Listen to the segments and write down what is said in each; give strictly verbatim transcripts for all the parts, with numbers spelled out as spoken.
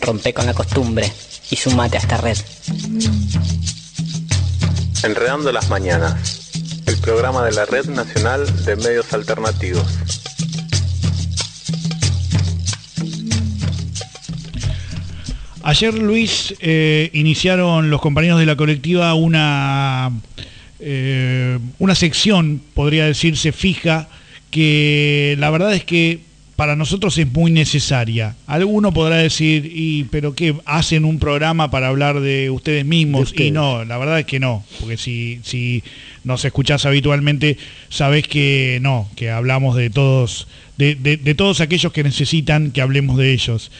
Rompe con la costumbre y sumate a esta red. Enredando las Mañanas, el programa de la Red Nacional de Medios Alternativos. Ayer, Luis, eh, iniciaron los compañeros de la colectiva una, eh, una sección, podría decirse, fija, que la verdad es que para nosotros es muy necesaria. Alguno podrá decir, y pero ¿qué? ¿Hacen un programa para hablar de ustedes mismos? De ustedes. Y no, la verdad es que no, porque si, si nos escuchás habitualmente, sabés que no, que hablamos de todos, de, de, de todos aquellos que necesitan que hablemos de ellos.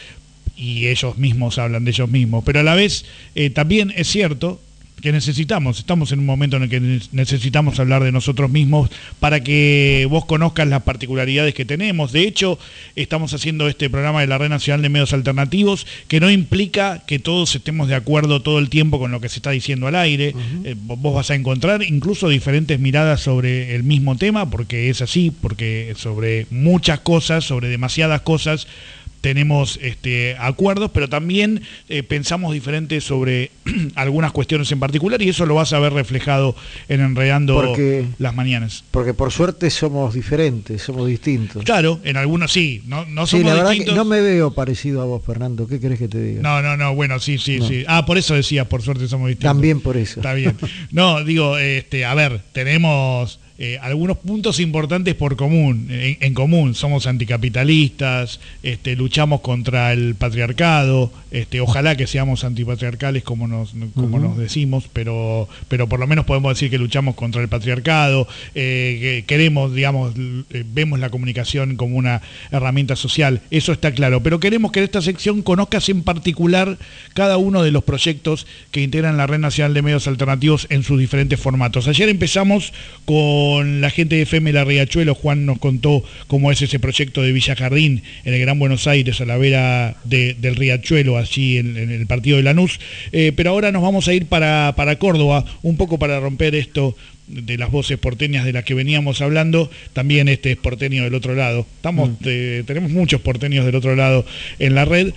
Y ellos mismos hablan de ellos mismos, pero a la vez eh, también es cierto que necesitamos, estamos en un momento en el que necesitamos hablar de nosotros mismos para que vos conozcas las particularidades que tenemos. De hecho, estamos haciendo este programa de la Red Nacional de Medios Alternativos, que no implica que todos estemos de acuerdo todo el tiempo con lo que se está diciendo al aire. Uh-huh. eh, vos vas a encontrar incluso diferentes miradas sobre el mismo tema, porque es así, porque sobre muchas cosas, sobre demasiadas cosas, tenemos este, acuerdos, pero también eh, pensamos diferentes sobre algunas cuestiones en particular, y eso lo vas a ver reflejado en Enredando porque, las Mañanas. Porque por suerte somos diferentes, somos distintos. Claro, en algunos sí, no, no somos sí, la verdad distintos. Que no me veo parecido a vos, Fernando, ¿qué querés que te diga? No, no, no, bueno, sí, sí, no. sí. Ah, por eso decías, por suerte somos distintos. También por eso. Está bien. No, digo, este, a ver, tenemos... Eh, algunos puntos importantes por común, en, en común, somos anticapitalistas, este, luchamos contra el patriarcado, este, ojalá que seamos antipatriarcales como nos, como uh-huh. nos decimos, pero, pero por lo menos podemos decir que luchamos contra el patriarcado, eh, que queremos, digamos, eh, vemos la comunicación como una herramienta social, eso está claro, pero queremos que en esta sección conozcas en particular cada uno de los proyectos que integran la Red Nacional de Medios Alternativos en sus diferentes formatos. Ayer empezamos con Con la gente de F M La Riachuelo. Juan nos contó cómo es ese proyecto de Villa Jardín en el Gran Buenos Aires, a la vera de, del Riachuelo, allí en, en el partido de Lanús. Eh, pero ahora nos vamos a ir para, para Córdoba, un poco para romper esto de las voces porteñas de las que veníamos hablando. También este es porteño del otro lado. Estamos, mm. eh, tenemos muchos porteños del otro lado en la red.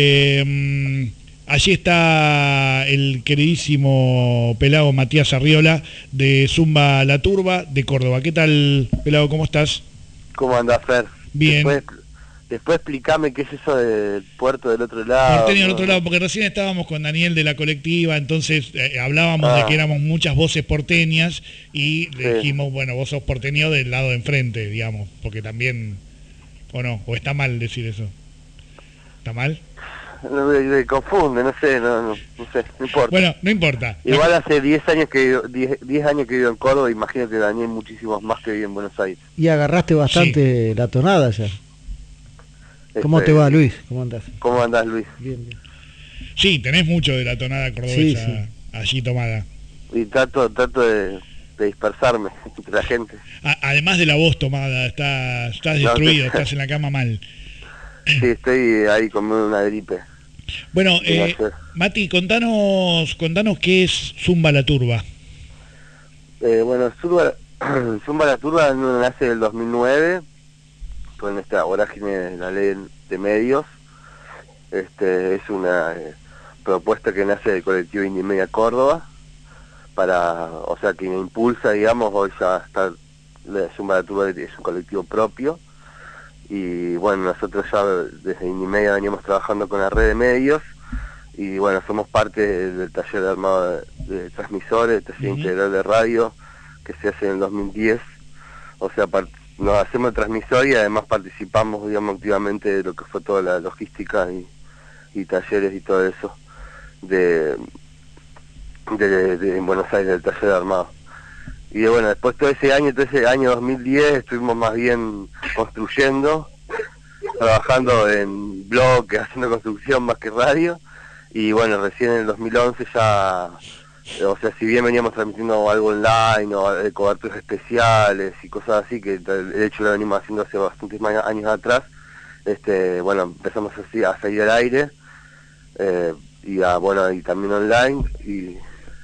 Eh, Allí está el queridísimo pelado Matías Arriola de Zumba La Turba de Córdoba. ¿Qué tal, pelado? ¿Cómo estás? ¿Cómo andás, Fer? Bien. Después, después explícame qué es eso del puerto del otro lado. Porteño ¿no? del otro lado, porque recién estábamos con Daniel de la colectiva, entonces eh, hablábamos ah. de que éramos muchas voces porteñas y le sí. dijimos, bueno, vos sos porteño del lado de enfrente, digamos, porque también, o no, o está mal decir eso. ¿Está mal? No, me, me confunde, no sé, no, no, no sé, no importa. Bueno, no importa. Igual hace diez años que diez años que vivo en Córdoba, imagino que Daniel muchísimos más que vive en Buenos Aires. Y agarraste bastante sí. la tonada ya. ¿Cómo este, te va, Luis? ¿Cómo andás? ¿Cómo andás, Luis? Bien, bien. Sí, tenés mucho de la tonada cordobesa sí, sí. allí tomada. Y trato, trato de, de dispersarme entre la gente. A, además de la voz tomada, estás, estás destruido, no, estás en la cama mal. Sí, estoy ahí con una gripe. Bueno, eh, Mati, contanos, contanos qué es Zumba La Turba. Eh, bueno, Zumba, Zumba La Turba nace en el dos mil nueve con esta vorágine de la ley de medios. Este es una eh, propuesta que nace del colectivo Indie Media Córdoba para, o sea, que impulsa, digamos, hoy ya está Zumba La Turba es un colectivo propio. Y bueno, nosotros ya desde Indie Media veníamos trabajando con la red de medios y bueno, somos parte del taller de armado de, de transmisores, el taller uh-huh. integral de radio que se hace en el dos mil diez. O sea, part- nos hacemos el transmisor y además participamos, digamos, activamente de lo que fue toda la logística y, y talleres y todo eso de, de, de, de en Buenos Aires, del taller de armado. Y bueno, después todo ese año, todo ese año dos mil diez, estuvimos más bien construyendo, trabajando en bloques, haciendo construcción más que radio. Y bueno, recién en el dos mil once ya, o sea, si bien veníamos transmitiendo algo online o de coberturas especiales y cosas así, que de hecho lo venimos haciendo hace bastantes años atrás, este, bueno, empezamos así a salir al aire, eh, y a, bueno, y también online, y...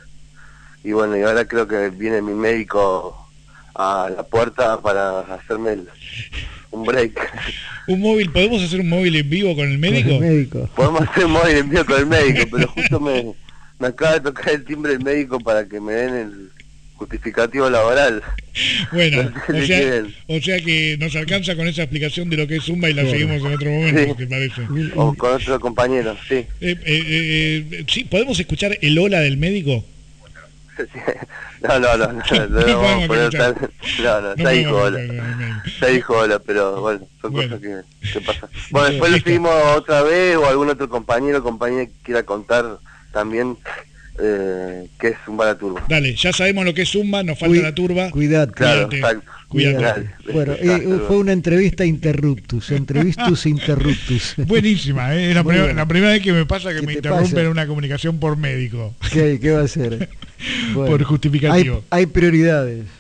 Y bueno, y ahora creo que viene mi médico a la puerta para hacerme el, un break. Un móvil, ¿podemos hacer un móvil en vivo con el médico? Con el médico. Podemos hacer un móvil en vivo con el médico, pero justo me, me acaba de tocar el timbre del médico para que me den el justificativo laboral. Bueno, No sé o si sea, quieren. o sea que nos alcanza con esa explicación de lo que es Zumba y la Claro. seguimos en otro momento, Sí. ¿te parece? O con otro compañero, sí. Eh, eh, eh, eh, sí, ¿podemos escuchar el hola del médico? No, no, no, no, no, No no, vamos podemos a poner escuchar. tan- no, no, No ya dijo podemos hola. escuchar al médico. Ya dijo hola, pero bueno, son Bueno. cosas que, que pasan. Bueno, después lo Listo. seguimos otra vez, o algún otro compañero o compañera que quiera contar también eh, qué es un baraturbo. Dale, ya sabemos lo que es Zumba, nos falta Cui- la turba. Cuidate. Claro, Cuídate, exacto. cuídate. Dale. Bueno, Exacto. eh, fue una entrevista interruptus, entrevistus interruptus. Buenísima, ¿eh? es la, Muy prim- buena. la primera vez que me pasa que ¿Qué me te interrumpen pasa? una comunicación por médico, ¿Qué, qué va a ser? Bueno, por justificativo. hay, hay prioridades.